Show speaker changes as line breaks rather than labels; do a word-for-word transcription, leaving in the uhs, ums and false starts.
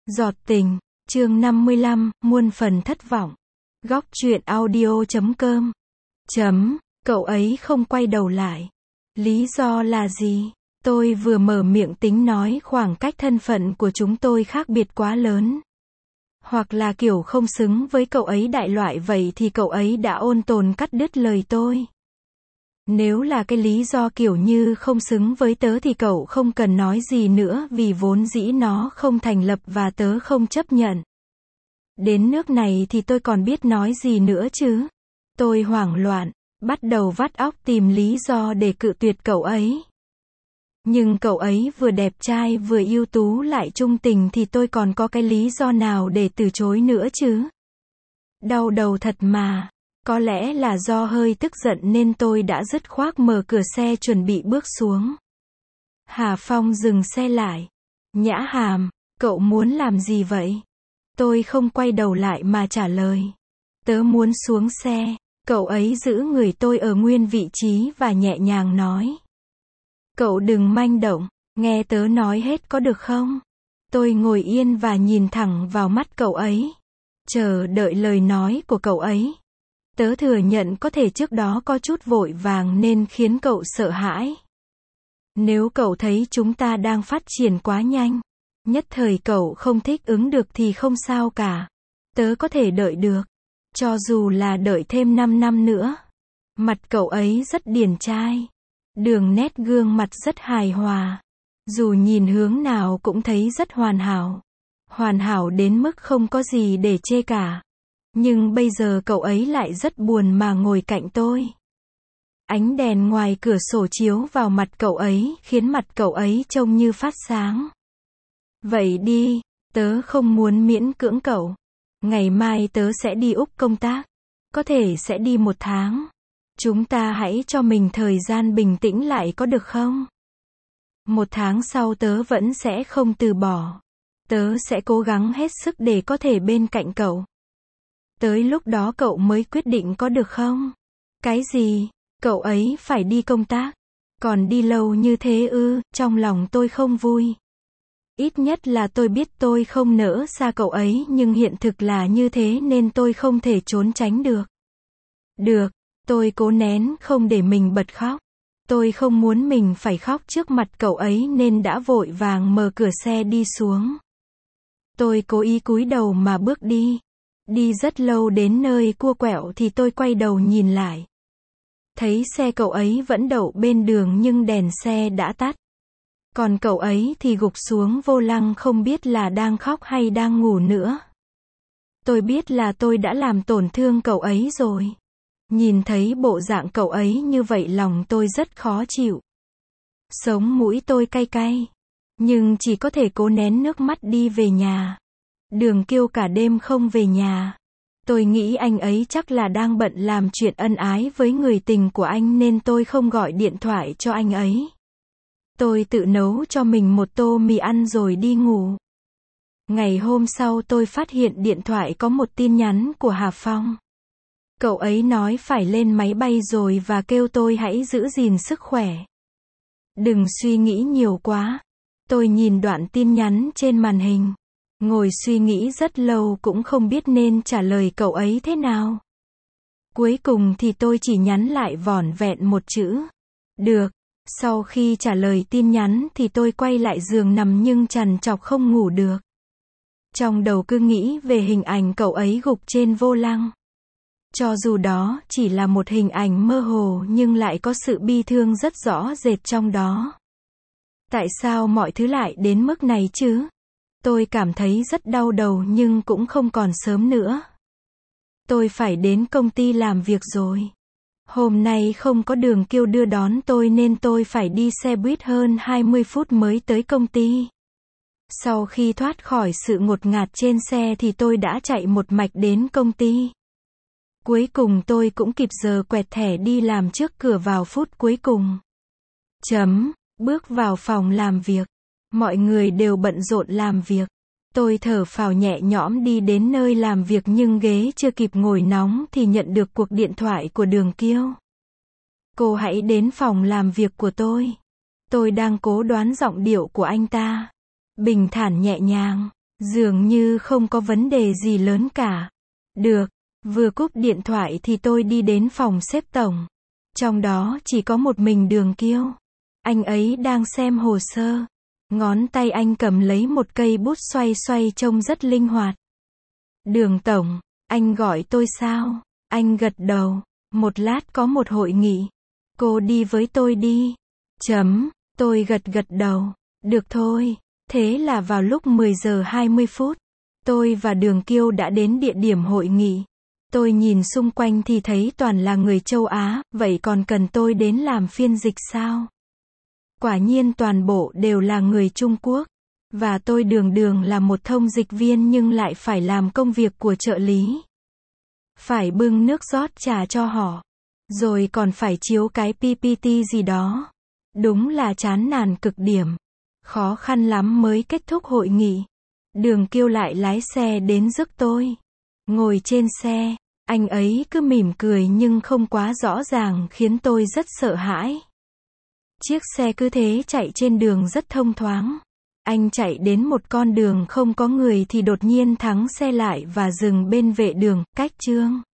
Giọt tình, chương năm mươi lăm, muôn phần thất vọng. Góc truyện audio chấm com. Chấm, cậu ấy không quay đầu lại. Lý do là gì? Tôi vừa mở miệng tính nói khoảng cách thân phận của chúng tôi khác biệt quá lớn. Hoặc là kiểu không xứng với cậu ấy đại loại vậy thì cậu ấy đã ôn tồn cắt đứt lời tôi. Nếu là cái lý do kiểu như không xứng với tớ thì cậu không cần nói gì nữa vì vốn dĩ nó không thành lập và tớ không chấp nhận. Đến nước này thì tôi còn biết nói gì nữa chứ? Tôi hoảng loạn, bắt đầu vắt óc tìm lý do để cự tuyệt cậu ấy. Nhưng cậu ấy vừa đẹp trai vừa ưu tú lại trung tình thì tôi còn có cái lý do nào để từ chối nữa chứ? Đau đầu thật mà. Có lẽ là do hơi tức giận nên tôi đã dứt khoát mở cửa xe chuẩn bị bước xuống. Hà Phong dừng xe lại. Nhã Hàm, cậu muốn làm gì vậy? Tôi không quay đầu lại mà trả lời. Tớ muốn xuống xe. Cậu ấy giữ người tôi ở nguyên vị trí và nhẹ nhàng nói. Cậu đừng manh động, nghe tớ nói hết có được không? Tôi ngồi yên và nhìn thẳng vào mắt cậu ấy. Chờ đợi lời nói của cậu ấy. Tớ thừa nhận có thể trước đó có chút vội vàng nên khiến cậu sợ hãi. Nếu cậu thấy chúng ta đang phát triển quá nhanh, nhất thời cậu không thích ứng được thì không sao cả. Tớ có thể đợi được. Cho dù là đợi thêm năm năm nữa. Mặt cậu ấy rất điển trai. Đường nét gương mặt rất hài hòa. Dù nhìn hướng nào cũng thấy rất hoàn hảo. Hoàn hảo đến mức không có gì để chê cả. Nhưng bây giờ cậu ấy lại rất buồn mà ngồi cạnh tôi. Ánh đèn ngoài cửa sổ chiếu vào mặt cậu ấy khiến mặt cậu ấy trông như phát sáng. Vậy đi, tớ không muốn miễn cưỡng cậu. Ngày mai tớ sẽ đi Úc công tác. Có thể sẽ đi một tháng. Chúng ta hãy cho mình thời gian bình tĩnh lại có được không? Một tháng sau tớ vẫn sẽ không từ bỏ. Tớ sẽ cố gắng hết sức để có thể bên cạnh cậu. Tới lúc đó cậu mới quyết định có được không? Cái gì? Cậu ấy phải đi công tác. Còn đi lâu như thế ư? Trong lòng tôi không vui. Ít nhất là tôi biết tôi không nỡ xa cậu ấy nhưng hiện thực là như thế nên tôi không thể trốn tránh được. Được, tôi cố nén không để mình bật khóc. Tôi không muốn mình phải khóc trước mặt cậu ấy nên đã vội vàng mở cửa xe đi xuống. Tôi cố ý cúi đầu mà bước đi. Đi rất lâu đến nơi cua quẹo thì tôi quay đầu nhìn lại. Thấy xe cậu ấy vẫn đậu bên đường nhưng đèn xe đã tắt. Còn cậu ấy thì gục xuống vô lăng không biết là đang khóc hay đang ngủ nữa. Tôi biết là tôi đã làm tổn thương cậu ấy rồi. Nhìn thấy bộ dạng cậu ấy như vậy lòng tôi rất khó chịu. Sống mũi tôi cay cay. Nhưng chỉ có thể cố nén nước mắt đi về nhà. Đường kêu cả đêm không về nhà. Tôi nghĩ anh ấy chắc là đang bận làm chuyện ân ái với người tình của anh nên tôi không gọi điện thoại cho anh ấy. Tôi tự nấu cho mình một tô mì ăn rồi đi ngủ. Ngày hôm sau tôi phát hiện điện thoại có một tin nhắn của Hà Phong. Cậu ấy nói phải lên máy bay rồi và kêu tôi hãy giữ gìn sức khỏe. Đừng suy nghĩ nhiều quá. Tôi nhìn đoạn tin nhắn trên màn hình. Ngồi suy nghĩ rất lâu cũng không biết nên trả lời cậu ấy thế nào. Cuối cùng thì tôi chỉ nhắn lại vỏn vẹn một chữ. Được. Sau khi trả lời tin nhắn thì tôi quay lại giường nằm nhưng trằn trọc không ngủ được. Trong đầu cứ nghĩ về hình ảnh cậu ấy gục trên vô lăng. Cho dù đó chỉ là một hình ảnh mơ hồ nhưng lại có sự bi thương rất rõ rệt trong đó. Tại sao mọi thứ lại đến mức này chứ? Tôi cảm thấy rất đau đầu nhưng cũng không còn sớm nữa. Tôi phải đến công ty làm việc rồi. Hôm nay không có Đường Kiêu đưa đón tôi nên tôi phải đi xe buýt hơn hai mươi phút mới tới công ty. Sau khi thoát khỏi sự ngột ngạt trên xe thì tôi đã chạy một mạch đến công ty. Cuối cùng tôi cũng kịp giờ quẹt thẻ đi làm trước cửa vào phút cuối cùng. Chấm, bước vào phòng làm việc. Mọi người đều bận rộn làm việc. Tôi thở phào nhẹ nhõm đi đến nơi làm việc nhưng ghế chưa kịp ngồi nóng thì nhận được cuộc điện thoại của Đường Kiêu. Cô hãy đến phòng làm việc của tôi. Tôi đang cố đoán giọng điệu của anh ta. Bình thản nhẹ nhàng. Dường như không có vấn đề gì lớn cả. Được, vừa cúp điện thoại thì tôi đi đến phòng xếp tổng. Trong đó chỉ có một mình Đường Kiêu. Anh ấy đang xem hồ sơ. Ngón tay anh cầm lấy một cây bút xoay xoay trông rất linh hoạt. Đường tổng, anh gọi tôi sao? Anh gật đầu. Một lát có một hội nghị. Cô đi với tôi đi. Chấm, tôi gật gật đầu. Được thôi. Thế là vào lúc mười giờ hai mươi phút, tôi và Đường Kiêu đã đến địa điểm hội nghị. Tôi nhìn xung quanh thì thấy toàn là người châu Á, vậy còn cần tôi đến làm phiên dịch sao? Quả nhiên toàn bộ đều là người Trung Quốc. Và tôi đường đường là một thông dịch viên nhưng lại phải làm công việc của trợ lý. Phải bưng nước rót trà cho họ. Rồi còn phải chiếu cái pê pê tê gì đó. Đúng là chán nản cực điểm. Khó khăn lắm mới kết thúc hội nghị. Đường Kiêu lại lái xe đến rước tôi. Ngồi trên xe, anh ấy cứ mỉm cười nhưng không quá rõ ràng khiến tôi rất sợ hãi. Chiếc xe cứ thế chạy trên đường rất thông thoáng. Anh chạy đến một con đường không có người thì đột nhiên thắng xe lại và dừng bên vệ đường, cách Trương